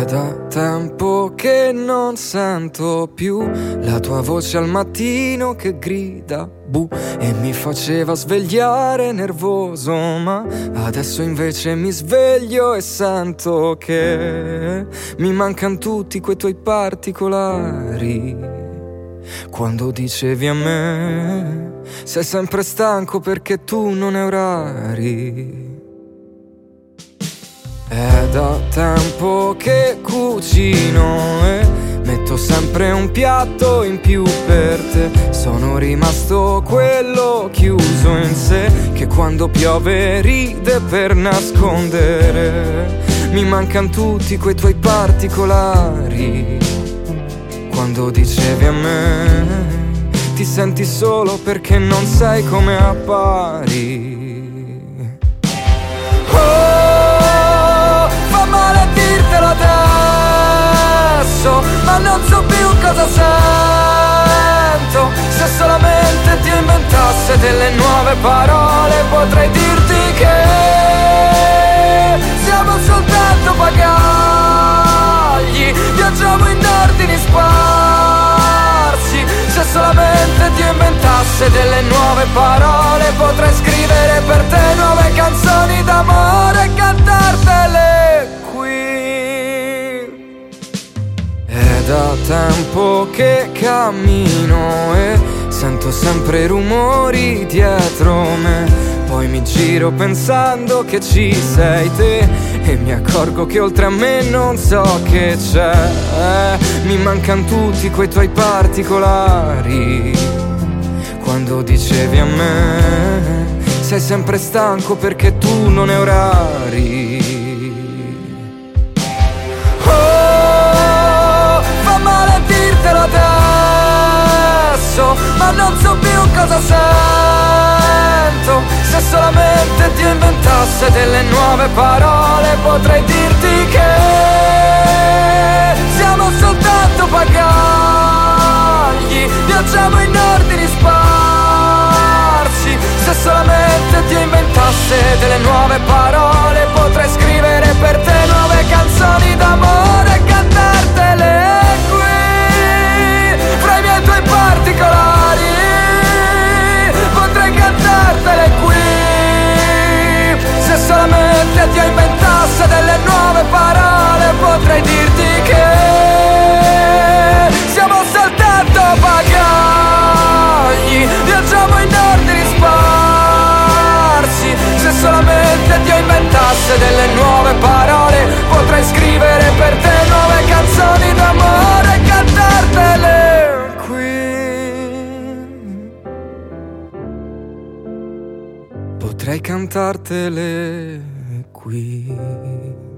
È da tempo che non sento più la tua voce al mattino che grida bu e mi faceva svegliare nervoso, ma adesso invece mi sveglio e sento che mi mancano tutti quei tuoi particolari. Quando dicevi a me sei sempre stanco perché tu non hai orari. È da tempo che cucino e metto sempre un piatto in più per te. Sono rimasto quello chiuso in sé che quando piove ride per nascondere. Mi mancano tutti quei tuoi particolari. Quando dicevi a me ti senti solo perché non sei come appari. Fa male a dirtelo adesso, ma non so più cosa sento. Se solamente ti inventasse delle nuove parole potrei dirti che siamo soltanto bagagli, viaggiamo in ordini sparsi. Se solamente ti inventasse delle nuove parole potrei scrivere per te nuove canzoni d'amore e cantartele qui. È da tempo che cammino e sento sempre rumori dietro me. Poi mi giro pensando che ci sei te e mi accorgo che oltre a me non so che c'è. Mi mancano tutti quei tuoi particolari. Quando dicevi a me sei sempre stanco perché tu non hai orari. Oh, fa male a dirtelo adesso, ma non so più cosa sento. Se solamente ti inventasse delle nuove parole potrei dirti che siamo soltanto bagagli, viaggiamo in ordini sparsi. Se solamente ti inventasse delle nuove parole potrei scrivere per te nuove canzoni d'amore e cantartele qui. Fra i miei tuoi particolari potrei cantartele qui. Se solamente ti inventasse delle nuove parole potrei dirti che siamo soltanto bagagli, viaggiamo in ordini sparsi. Se solamente ti inventasse delle nuove parole potrei scrivere per te nuove canzoni d'amore e cantartele qui. Potrei cantartele qui.